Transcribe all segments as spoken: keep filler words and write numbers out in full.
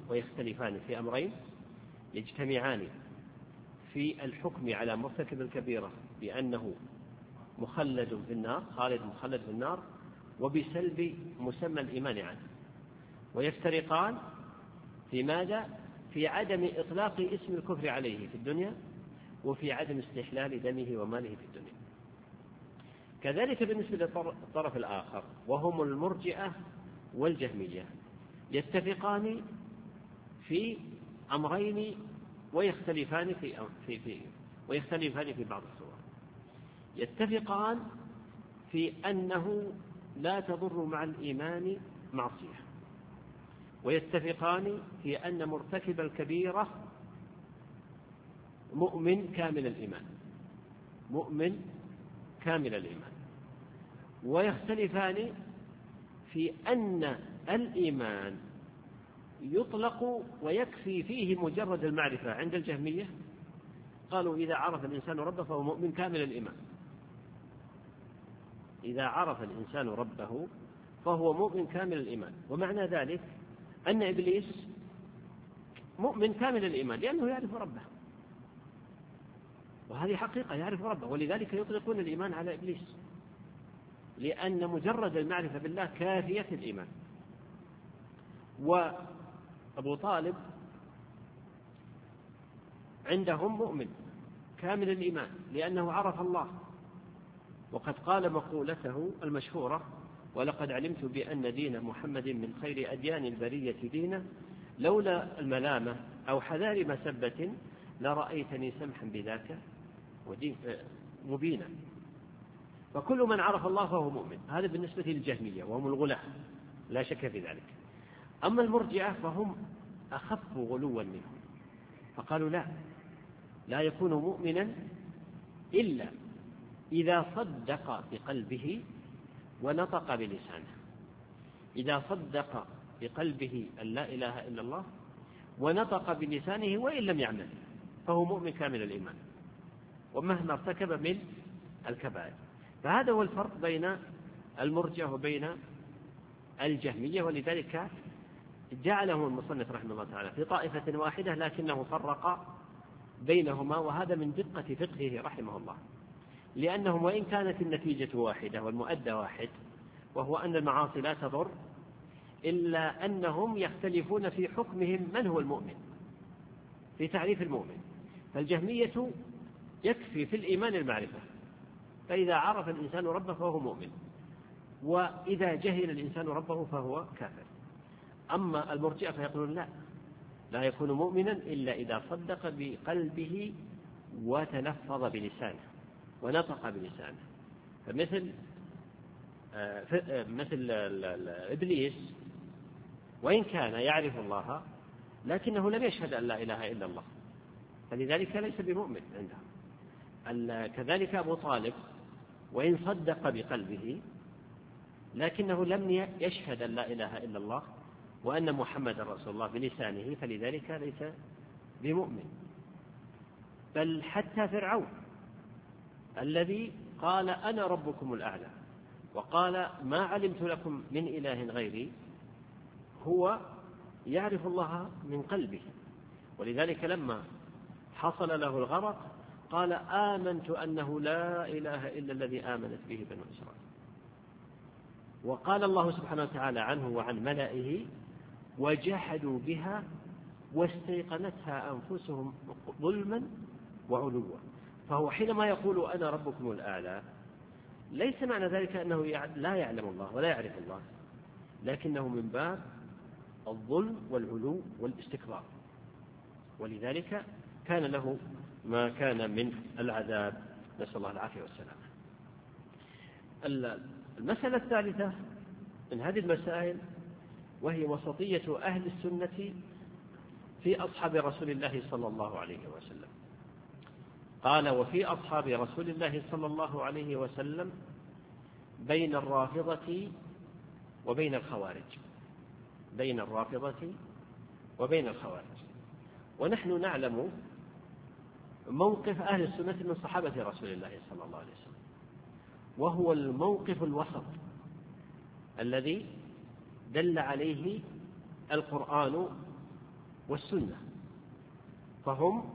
ويختلفان في أمرين يجتمعان في الحكم على مرتكب الكبيرة بأنه مخلد في النار، خالد مخلد في النار، وبسلب مسمى الإيمان عنه، ويفترقان في ماذا؟ في عدم إطلاق اسم الكفر عليه في الدنيا، وفي عدم استحلال دمه وماله في الدنيا. كذلك بالنسبة للطرف الآخر وهم المرجئة والجهمية، يتفقان في أمرين ويختلفان في, في, في ويختلفان في بعض الصور. يتفقان في أنه لا تضر مع الإيمان معصية، ويتفقان في أن مرتكب الكبيرة مؤمن كامل الإيمان، مؤمن كامل الإيمان. ويختلفان في أن الإيمان يطلق ويكفي فيه مجرد المعرفة عند الجهمية، قالوا إذا عرف الإنسان ربه فهو مؤمن كامل الإيمان، إذا عرف الإنسان ربه فهو مؤمن كامل الإيمان. ومعنى ذلك أن إبليس مؤمن كامل الإيمان لأنه يعرف ربه، وهذه حقيقة، يعرف ربه، ولذلك يطلقون الإيمان على إبليس، لأن مجرد المعرفة بالله كافية الإيمان. وأبو طالب عندهم مؤمن كامل الإيمان لأنه عرف الله، وقد قال مقولته المشهورة: ولقد علمت بأن دين محمد من خير أديان البرية دينا، لولا الملامة أو حذار مسبة لرأيتني سمحا بذاك مبينا. فكل من عرف الله فهو مؤمن. هذا بالنسبة للجهمية وهم الغلاة لا شك في ذلك. أما المرجئة فهم أخف غلوا منهم، فقالوا لا لا يكون مؤمنا إلا إذا صدق بقلبه ونطق بلسانه. إذا صدق بقلبه أن لا إله إلا الله ونطق بلسانه وإن لم يعمل فهو مؤمن كامل الإيمان ومهما ارتكب من الكبائر. فهذا هو الفرق بين المرجئة وبين الجهمية، ولذلك جعلهم المصنف رحمه الله تعالى في طائفة واحدة لكنه فرق بينهما، وهذا من دقة فقهه رحمه الله، لأنهم وإن كانت النتيجة واحدة والمؤدى واحد وهو أن المعاصي لا تضر، إلا أنهم يختلفون في حكمهم من هو المؤمن، في تعريف المؤمن. فالجهمية يكفي في الإيمان المعرفة، فإذا عرف الإنسان ربه فهو مؤمن، وإذا جهل الإنسان ربه فهو كافر. أما المرجئة فيقولون لا لا يكون مؤمنا إلا إذا صدق بقلبه وتلفظ بلسانه ونطق بلسانه. فمثل مثل إبليس وإن كان يعرف الله لكنه لم يشهد أن لا إله إلا الله، فلذلك ليس بمؤمن عنده. كذلك أبو طالب وإن صدق بقلبه لكنه لم يشهد أن لا إله إلا الله وأن محمد رسول الله بلسانه، فلذلك ليس بمؤمن. بل حتى فرعون الذي قال أنا ربكم الأعلى وقال ما علمت لكم من إله غيري، هو يعرف الله من قلبه، ولذلك لما حصل له الغرق قال آمنت أنه لا إله إلا الذي آمنت به بنو إسرائيل. وقال الله سبحانه وتعالى عنه وعن ملئه وجحدوا بها واستيقنتها أنفسهم ظلما وعلوا. فهو حينما يقول أنا ربكم الأعلى ليس معنى ذلك أنه لا يعلم الله ولا يعرف الله، لكنه من باب الظلم والعلو والاستكبار، ولذلك كان له ما كان من العذاب، نسأل الله العافية والسلامة. المسألة الثالثة من هذه المسائل وهي وسطية أهل السنة في أصحاب رسول الله صلى الله عليه وسلم. قال وفي أصحاب رسول الله صلى الله عليه وسلم بين الرافضة وبين الخوارج، بين الرافضة وبين الخوارج. ونحن نعلم موقف أهل السنة من صحابة رسول الله صلى الله عليه وسلم، وهو الموقف الوسط الذي دل عليه القرآن والسنة، فهم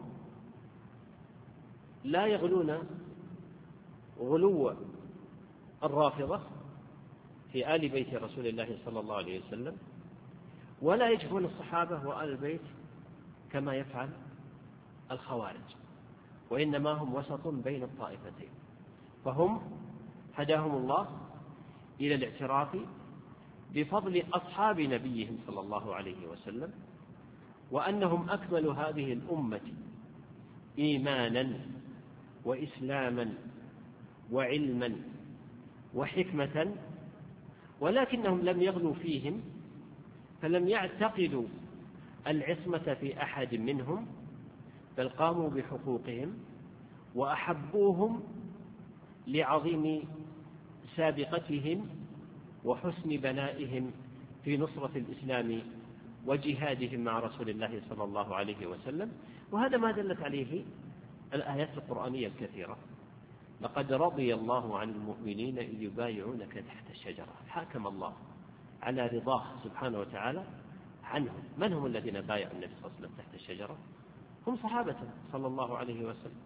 لا يغلون غلو الرافضة في آل بيت رسول الله صلى الله عليه وسلم، ولا يجفون الصحابة وآل البيت كما يفعل الخوارج، وإنما هم وسط بين الطائفتين. فهم هداهم الله إلى الاعتراف بفضل أصحاب نبيهم صلى الله عليه وسلم، وأنهم أكمل هذه الأمة إيمانا وإسلاما وعلما وحكمة، ولكنهم لم يغلوا فيهم، فلم يعتقدوا العصمة في أحد منهم، بل قاموا بحقوقهم وأحبوهم لعظيم سابقتهم وحسن بنائهم في نصرة الإسلام وجهادهم مع رسول الله صلى الله عليه وسلم. وهذا ما دلت عليه الآيات القرآنية الكثيرة: لقد رضي الله عن المؤمنين إذ يبايعونك تحت الشجرة. حاكم الله على رضاه سبحانه وتعالى عنهم. من هم الذين بايعوا النبي صلى الله عليه وسلم تحت الشجرة؟ هم صحابة صلى الله عليه وسلم.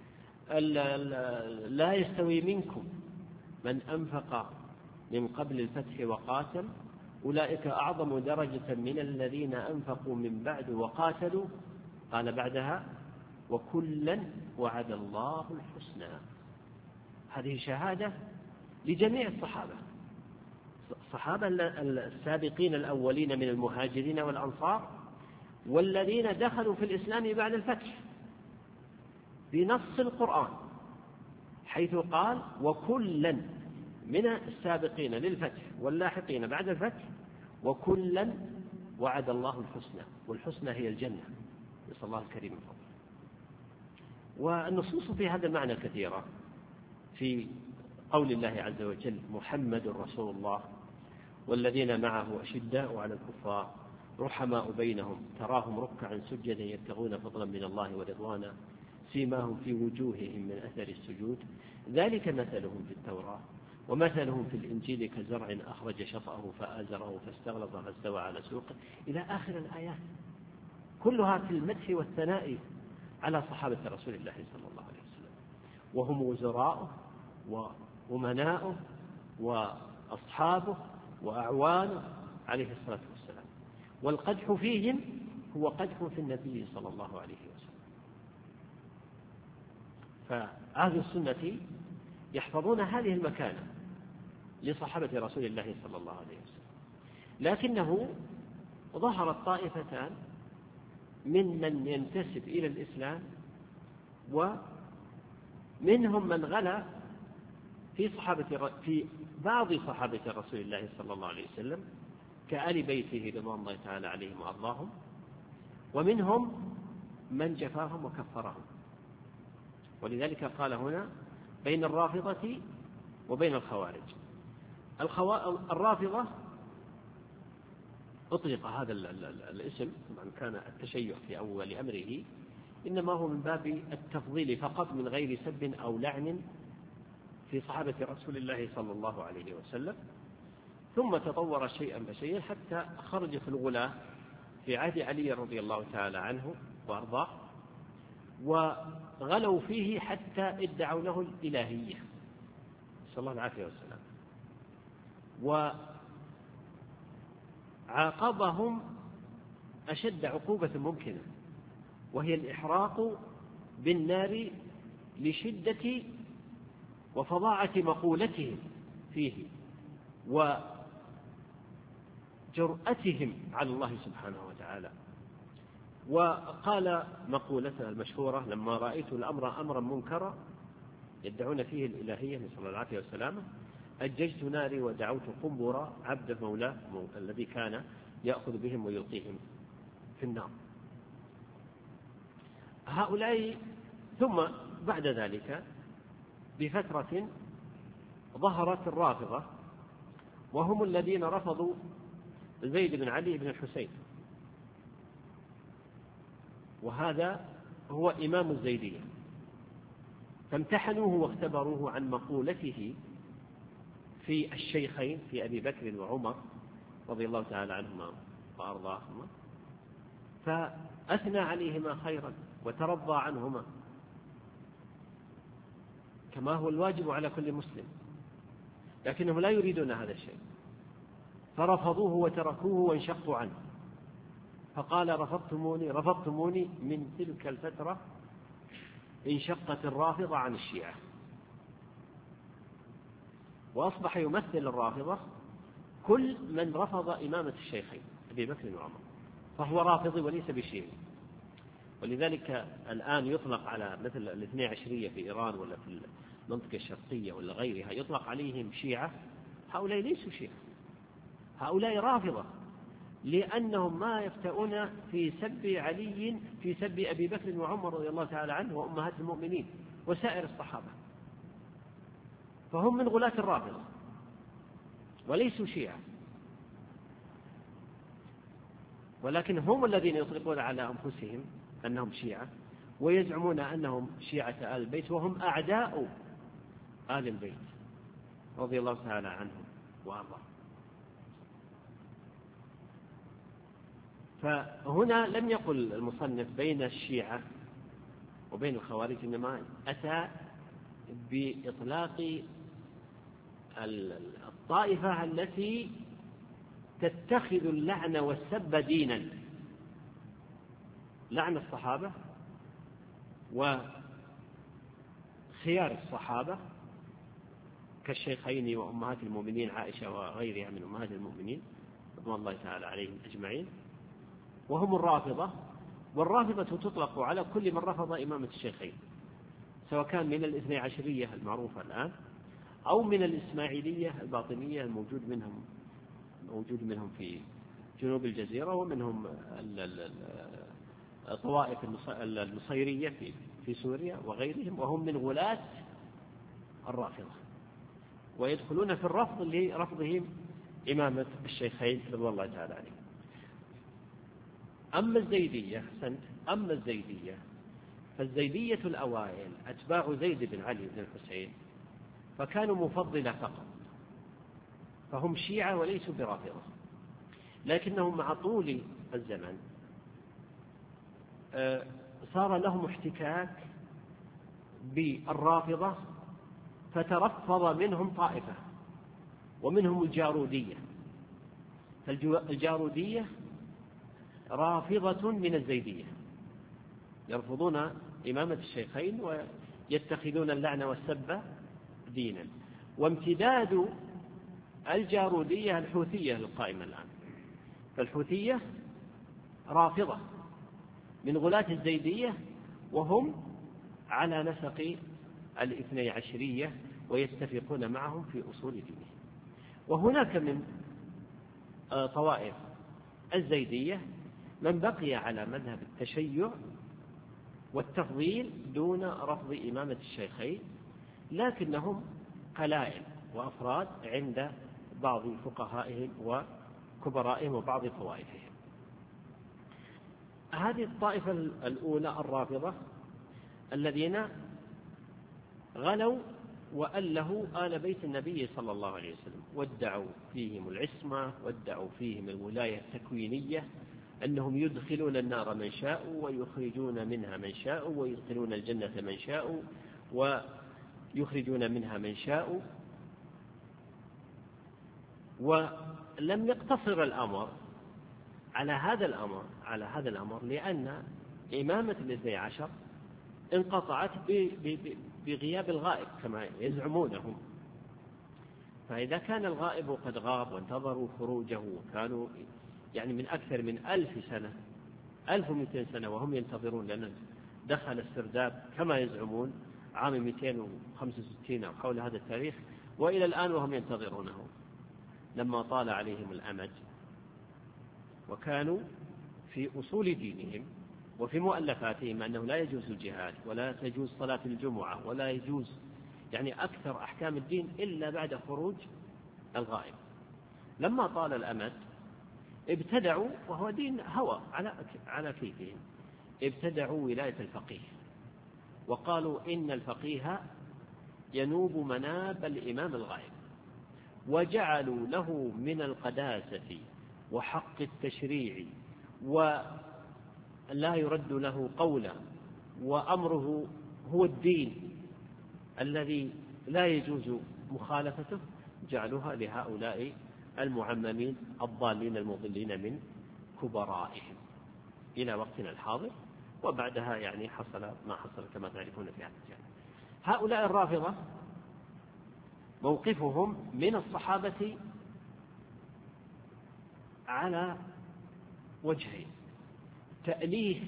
لا يستوي منكم من أنفق من قبل الفتح وقاتل أولئك أعظم درجة من الذين أنفقوا من بعد وقاتلوا، قال بعدها: وكلا وعد الله الحسنى. هذه شهادة لجميع الصحابة، الصحابة السابقين الأولين من المهاجرين والأنصار، والذين دخلوا في الإسلام بعد الفتح بنص القرآن، حيث قال: وكلا من السابقين للفتح واللاحقين بعد الفتح، وكلا وعد الله الحسنى. والحسنى هي الجنة، نسأل الله الكريم من فضله. والنصوص في هذا المعنى كثيرة، في قول الله عز وجل: محمد رسول الله والذين معه أشداء على الكفار رحماء بينهم تراهم ركعا سجدا يبتغون فضلا من الله ورضوانا سيماهم في وجوههم من أثر السجود ذلك مثلهم في التوراة ومثلهم في الإنجيل كزرع أخرج شطأه فآزره فاستغلظ فاستوى على سوقه، إلى آخر الآيات، كلها في المدح والثناء على صحابة رسول الله صلى الله عليه وسلم، وهم وزراؤه وأمناؤه وأصحابه وأعوانه عليه الصلاة والسلام. والقدح فيهم هو قدح في النبي صلى الله عليه وسلم. فأهل السنة يحفظون هذه المكانة لصحابة رسول الله صلى الله عليه وسلم، لكنه ظهرت طائفتان ممن ينتسب إلى الإسلام، ومنهم من غلا في صحابة في بعض صحابة رسول الله صلى الله عليه وسلم كآل بيته رضوان الله تعالى عليهم وأرضاهم، ومنهم من جفاهم وكفرهم. ولذلك قال هنا بين الرافضة وبين الخوارج. الخوا... الرافضة أطلق هذا الاسم، طبعا كان التشيع في أول أمره إنما هو من باب التفضيل فقط من غير سب أو لعن في صحابة رسول الله صلى الله عليه وسلم، ثم تطور شيئا فشيئا حتى خرج في الغلاة في عهد علي رضي الله تعالى عنه وأرضاه، وغلوا فيه حتى ادعوا له الإلهية صلى الله العافية والسلام، وعاقبهم أشد عقوبة ممكنة، وهي الإحراق بالنار لشدة وفظاعة مقولتهم فيه وجرأتهم على الله سبحانه وتعالى. وقال مقولته المشهورة: لما رأيت الأمر أمرا منكرا يدعون فيه الإلهية نسأل الله العافية والسلامة أججت ناري ودعوت قنبرا عبد مولاه الذي كان يأخذ بهم ويلقيهم في النار. هؤلاء ثم بعد ذلك بفترة ظهرت الرافضة، وهم الذين رفضوا زيد بن علي بن الحسين، وهذا هو إمام الزيدية، فامتحنوه واختبروه عن مقولته في الشيخين في أبي بكر وعمر رضي الله تعالى عنهما وأرضاهما، فأثنى عليهما خيرا وترضى عنهما كما هو الواجب على كل مسلم، لكنهم لا يريدون هذا الشيء، فرفضوه وتركوه وانشقوا عنه. فقال رفضتموني رفضتموني من تلك الفترة انشقت الرافضة عن الشيعة، وأصبح يمثل الرافضة كل من رفض إمامة الشيخين أبي بكر وعمر، فهو رافضي وليس بشيعي. ولذلك الآن يطلق على مثل الاثني عشرية في إيران ولا في المنطقة الشرقية ولا غيرها، يطلق عليهم شيعة. هؤلاء ليسوا شيعة، هؤلاء رافضة، لأنهم ما يفتؤون في سب علي في سب أبي بكر وعمر رضي الله تعالى عنه وأمهات المؤمنين وسائر الصحابة، فهم من غلاة الرافضة وليسوا شيعة، ولكن هم الذين يطلقون على أنفسهم أنهم شيعة ويزعمون أنهم شيعة آل البيت، وهم أعداء آل البيت رضي الله تعالى عنهم وأرضاهم. فهنا لم يقل المصنف بين الشيعة وبين الخوارج، إنما أتى بإطلاق الطائفة التي تتخذ اللعن والسب دينا، لعن الصحابة وخيار الصحابة كالشيخين وأمهات المؤمنين عائشة وغيرها من أمهات المؤمنين رضوان الله تعالى عليهم أجمعين، وهم الرافضة. والرافضة تطلق على كل من رفض إمامة الشيخين، سواء كان من الاثني عشرية المعروفة الآن أو من الإسماعيلية الباطنية الموجود منهم موجود منهم في جنوب الجزيرة، ومنهم الطوائف النصيرية في في سوريا وغيرهم، وهم من غلاة الرافضة ويدخلون في الرفض لرفضهم إمامة الشيخين رضي الله تعالى عليهم. أما الزيدية سنت أما الزيدية فالزيدية الأوائل أتباع زيد بن علي بن الحسين، فكانوا مفضلة فقط، فهم شيعة وليسوا برافضة، لكنهم مع طول الزمن صار لهم احتكاك بالرافضة، فترفض منهم طائفة، ومنهم الجارودية. فالجارودية رافضة من الزيدية، يرفضون إمامة الشيخين ويتخذون اللعن والسب دينا. وامتداد الجارودية الحوثية القائمة الآن، فالحوثية رافضة من غلاة الزيدية، وهم على نسق الاثني عشرية ويتفقون معهم في أصول دينه. وهناك من طوائف الزيدية من بقي على مذهب التشيع والتفضيل دون رفض إمامة الشيخين، لكنهم قلائل وأفراد عند بعض فقهائهم وكبرائهم وبعض طوائفهم. هذه الطائفة الأولى الرافضة الذين غلوا وألهوا آل بيت النبي صلى الله عليه وسلم، وادعوا فيهم العصمة، وادعوا فيهم الولاية التكوينية، أنهم يدخلون النار من شاءوا ويخرجون منها من شاءوا، ويدخلون الجنة من شاءوا ويخرجون منها من شاءوا. ولم يقتصر الأمر على هذا الأمر على هذا الأمر لأن إمامة الاثني عشر انقطعت بغياب الغائب كما يزعمونهم. فإذا كان الغائب قد غاب وانتظروا خروجه، وكانوا يعني من أكثر من ألف سنة ألف ومئتين سنة وهم ينتظرون، لأن دخل السرداب كما يزعمون عام مئتين وخمسة وستين أو حول هذا التاريخ، وإلى الآن وهم ينتظرونه لما طال عليهم الأمد، وكانوا في أصول دينهم وفي مؤلفاتهم أنه لا يجوز الجهاد ولا تجوز صلاة الجمعة ولا يجوز يعني أكثر أحكام الدين إلا بعد خروج الغائب. لما طال الأمد ابتدعوا، وهو دين هوى على على كيفهم، ابتدعوا ولاية الفقيه، وقالوا إن الفقيه ينوب مناب الإمام الغائب، وجعلوا له من القداسة وحق التشريع لا يرد له قولا وأمره هو الدين الذي لا يجوز مخالفته، جعلوها لهؤلاء المعممين الضالين المضلين من كبرائهم إلى وقتنا الحاضر، وبعدها يعني حصل ما حصل كما تعرفون في هذا الجانب. هؤلاء الرافضة موقفهم من الصحابة على وجهين: تأليف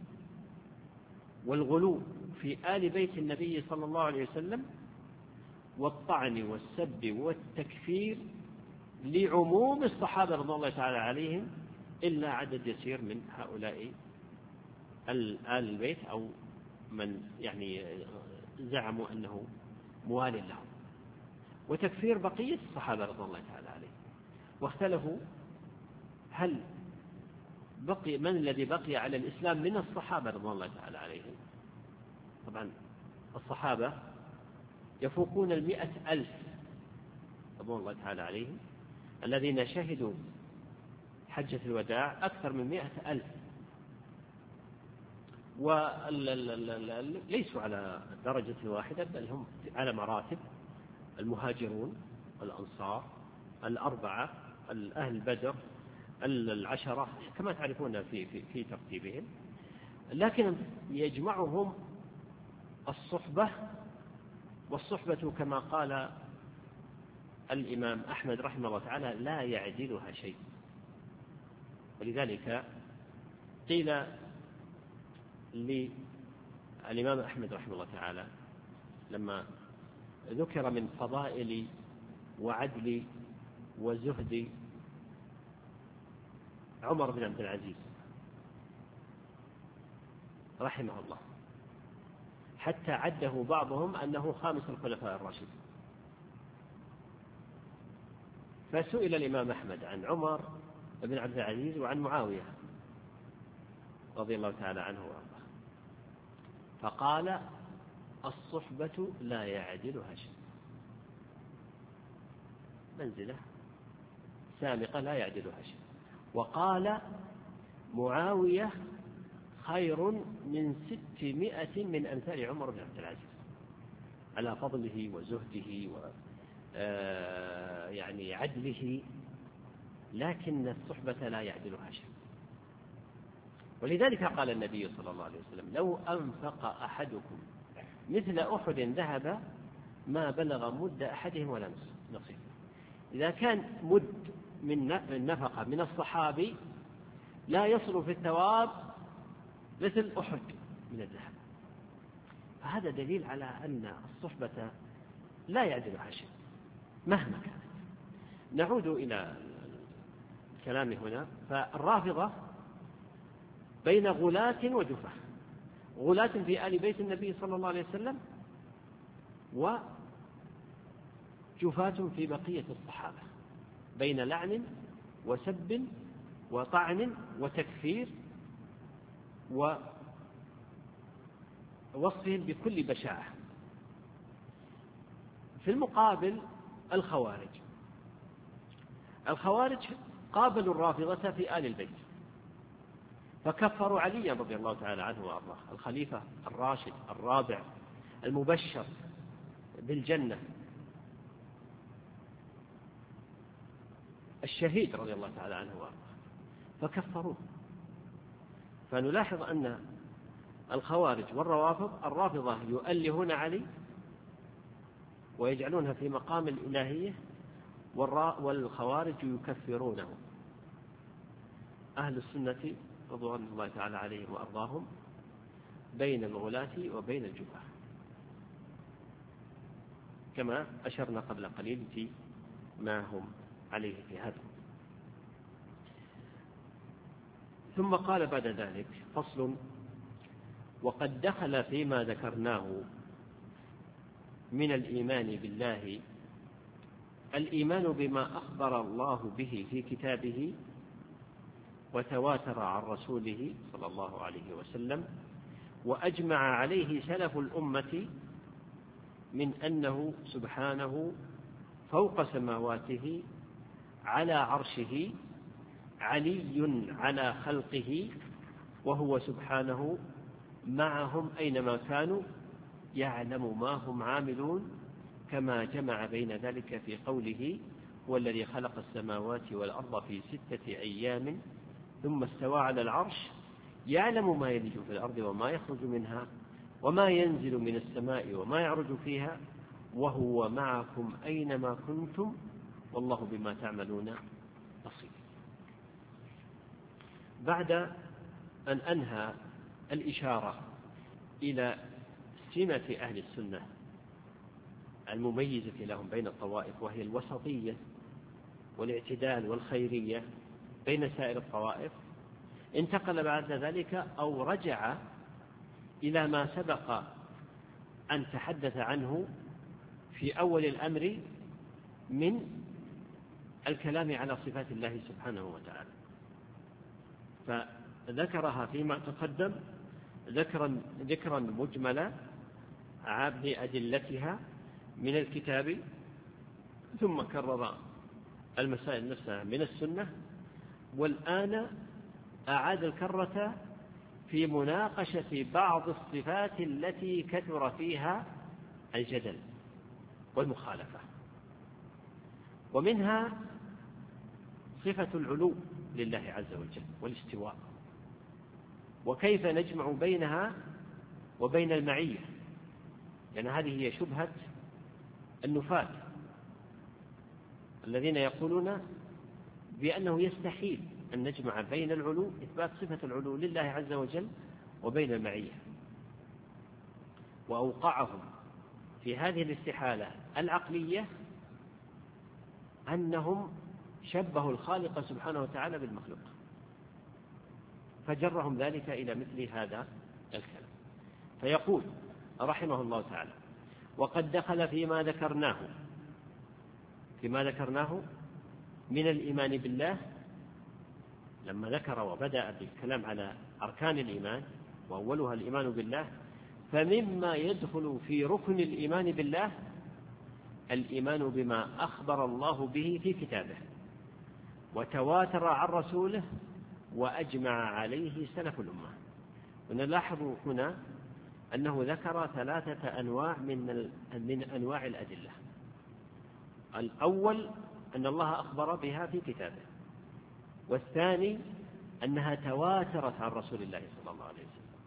والغلو في آل بيت النبي صلى الله عليه وسلم، والطعن والسب والتكفير لعموم الصحابة رضي الله تعالى عليهم إلا عدد يسير من هؤلاء آل البيت أو من يعني زعموا أنه موال لهم، وتكفير بقية الصحابة رضي الله تعالى عليهم. واختلفوا هل بقي من الذي بقي على الإسلام من الصحابة رضي الله تعالى عليهم. طبعا الصحابة يفوقون المئة ألف رضي الله تعالى عليهم الذين شهدوا حجة الوداع، أكثر من مئة ألف، وليسوا على درجة واحدة بل هم على مراتب: المهاجرون، الأنصار، الأربعة، أهل بدر، العشرة، كما تعرفون في, في, في ترتيبهم. لكن يجمعهم الصحبة، والصحبة كما قال الإمام أحمد رحمه الله تعالى لا يعدلها شيء. ولذلك قيل للإمام أحمد رحمه الله تعالى لما ذكر من فضائل وعدل وزهد عمر بن عبد العزيز رحمه الله، حتى عده بعضهم أنه خامس الخلفاء الراشدين، فسئل الإمام أحمد عن عمر بن عبد العزيز وعن معاوية رضي الله تعالى عنه وارضاه، فقال: الصحبة لا يعدلها شيء، منزلة سامقة لا يعدلها شيء. وقال: معاوية خير من ستمائة من أمثال عمر بن عبد العزيز، على فضله وزهده و يعني عدله، لكن الصحبة لا يعدلها شيء. ولذلك قال النبي صلى الله عليه وسلم: لو أنفق أحدكم مثل أحد ذهب ما بلغ مد أحدهم ولا نصيب. إذا كان مد من النفقة من الصحابي لا يصل في الثواب مثل أحد من الذهب، فهذا دليل على أن الصحبة لا يعدلها شيء مهما كانت. نعود إلى الكلام هنا. فالرافضة بين غلاة وجفاة: غلاة في آل بيت النبي صلى الله عليه وسلم، وجفاة في بقية الصحابة، بين لعن وسب وطعن وتكفير ووصفهم بكل بشاعة. في المقابل الخوارج الخوارج قابلوا الرافضة في آل البيت، فكفروا علي رضي الله تعالى عنه وأرضاه، الخليفة الراشد الرابع المبشر بالجنة، الشهيد رضي الله تعالى عنه وأرضاه، فكفروه. فنلاحظ أن الخوارج والروافض، الرافضة يؤلهون علي ويجعلونها في مقام الإلهية، والخوارج يكفرونه. أهل السنة رضوان الله تعالى عليهم وأرضاهم بين الغلاة وبين الجفاة، كما أشرنا قبل قليل في ما هم عليه في هذا. ثم قال بعد ذلك: فصل: وقد دخل فيما ذكرناه من الإيمان بالله الإيمان بما أخبر الله به في كتابه وتواتر عن رسوله صلى الله عليه وسلم، وأجمع عليه سلف الأمة من أنه سبحانه فوق سماواته على عرشه، علي على خلقه، وهو سبحانه معهم أينما كانوا يعلم ما هم عاملون كما جمع بين ذلك في قوله هو الذي خلق السماوات والأرض في ستة أيام ثم استوى على العرش يعلم ما يلج في الأرض وما يخرج منها وما ينزل من السماء وما يعرج فيها وهو معكم أينما كنتم والله بما تعملون بصير. بعد أن أنهى الإشارة إلى سمة أهل السنة المميزة لهم بين الطوائف وهي الوسطية والاعتدال والخيرية بين سائر الطوائف، انتقل بعد ذلك أو رجع إلى ما سبق أن تحدث عنه في أول الأمر من الكلام على صفات الله سبحانه وتعالى، فذكرها فيما تقدم ذكرا, ذكرا مجملا بأدلتها من الكتاب، ثم كرر المسائل نفسها من السنة، والآن أعاد الكرة في مناقشة بعض الصفات التي كثر فيها الجدل والمخالفة، ومنها صفة العلو لله عز وجل والاستواء، وكيف نجمع بينها وبين المعية، لأن يعني هذه هي شبهة النفاة الذين يقولون بأنه يستحيل أن نجمع بين العلو إثبات صفة العلو لله عز وجل وبين المعية، وأوقعهم في هذه الاستحالة العقلية أنهم شبهوا الخالق سبحانه وتعالى بالمخلوق، فجرهم ذلك إلى مثل هذا الكلام. فيقول رحمه الله تعالى: وقد دخل فيما ذكرناه فيما ذكرناه من الإيمان بالله، لما ذكر وبدأ بالكلام على أركان الإيمان وأولها الإيمان بالله، فمما يدخل في ركن الإيمان بالله الإيمان بما أخبر الله به في كتابه وتواتر عن رسوله وأجمع عليه سلف الأمة. ونلاحظ هنا أنه ذكر ثلاثة أنواع من من أنواع الأدلة. الأول أن الله أخبر بها في كتابه، والثاني أنها تواترت عن رسول الله صلى الله عليه وسلم،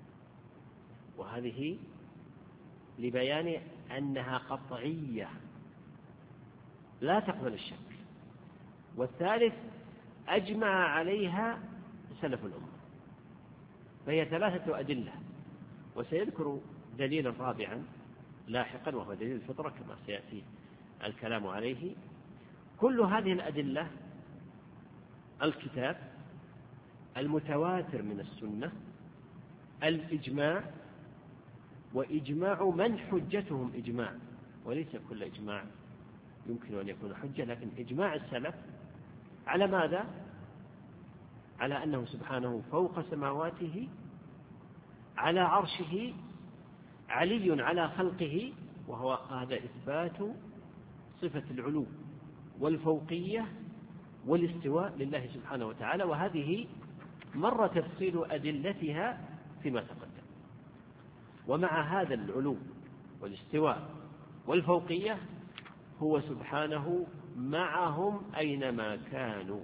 وهذه لبيان أنها قطعية لا تقبل الشك. والثالث أجمع عليها سلف الأمة، فهي ثلاثة أدلة، وسيذكر دليلا رابعا لاحقا وهو دليل الفطرة كما سيأتي الكلام عليه. كل هذه الأدلة الكتاب، المتواتر من السنة، الإجماع، وإجماع من حجتهم إجماع، وليس كل إجماع يمكن أن يكون حجة، لكن إجماع السلف على ماذا؟ على أنه سبحانه فوق سماواته على عرشه علي على خلقه، وهو هذا إثبات صفة العلو والفوقية والاستواء لله سبحانه وتعالى، وهذه مر تفصيل أدلتها فيما تقدم. ومع هذا العلو والاستواء والفوقية هو سبحانه معهم أينما كانوا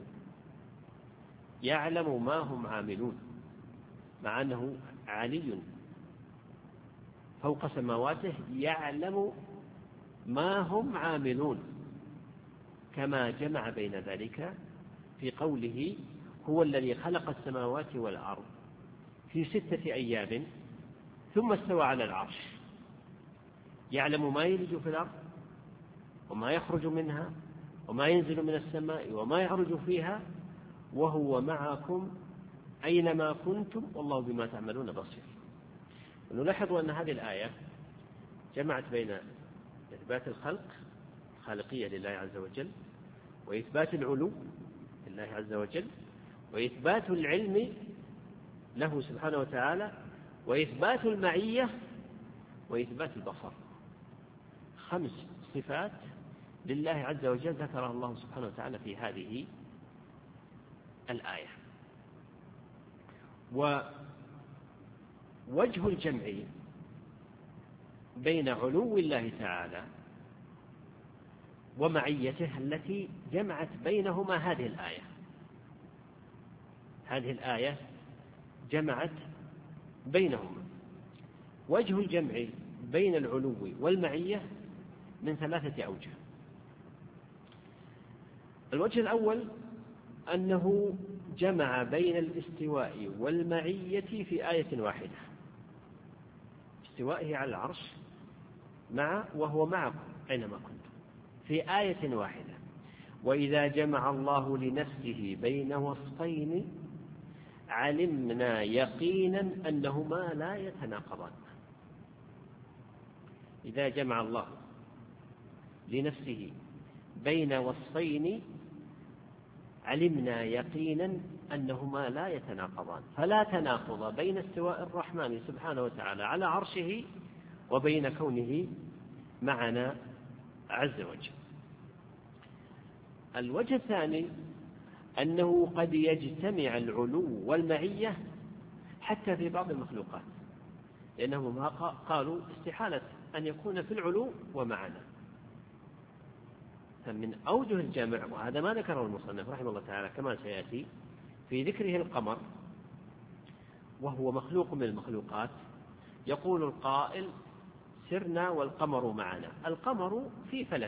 يعلم ما هم عاملون، مع أنه علي فوق سماواته يعلم ما هم عاملون، كما جمع بين ذلك في قوله هو الذي خلق السماوات والأرض في ستة أيام ثم استوى على العرش يعلم ما يلج في الأرض وما يخرج منها وما ينزل من السماء وما يعرج فيها وهو معكم أينما كنتم والله بما تعملون بصير. ونلاحظ أن هذه الآية جمعت بين إثبات الخلق الخالقية لله عز وجل، وإثبات العلو لله عز وجل، وإثبات العلم له سبحانه وتعالى، وإثبات المعية، وإثبات البصر. خمس صفات لله عز وجل ذكرها الله سبحانه وتعالى في هذه الآية. ووجه الجمع بين علو الله تعالى ومعيته التي جمعت بينهما هذه الآية. هذه الآية جمعت بينهما. وجه الجمع بين العلو والمعية من ثلاثة أوجه. الوجه الأول أنه جمع بين الاستواء والمعية في آية واحدة، استوائه على العرش مع وهو معكم أينما كنتم في آية واحدة. وإذا جمع الله لنفسه بين وصفين علمنا يقينا أنهما لا يتناقضان. إذا جمع الله لنفسه بين وصفين علمنا يقينا أنهما لا يتناقضان، فلا تناقض بين استواء الرحمن سبحانه وتعالى على عرشه وبين كونه معنا عز وجل. الوجه الثاني أنه قد يجتمع العلو والمعية حتى في بعض المخلوقات، لأنهم قالوا استحالة أن يكون في العلو ومعنا. فمن أوجه الجمع، وهذا ما ذكره المصنف رحمه الله تعالى كما سيأتي في ذكره القمر، وهو مخلوق من المخلوقات، يقول القائل سرنا والقمر معنا. القمر في فلك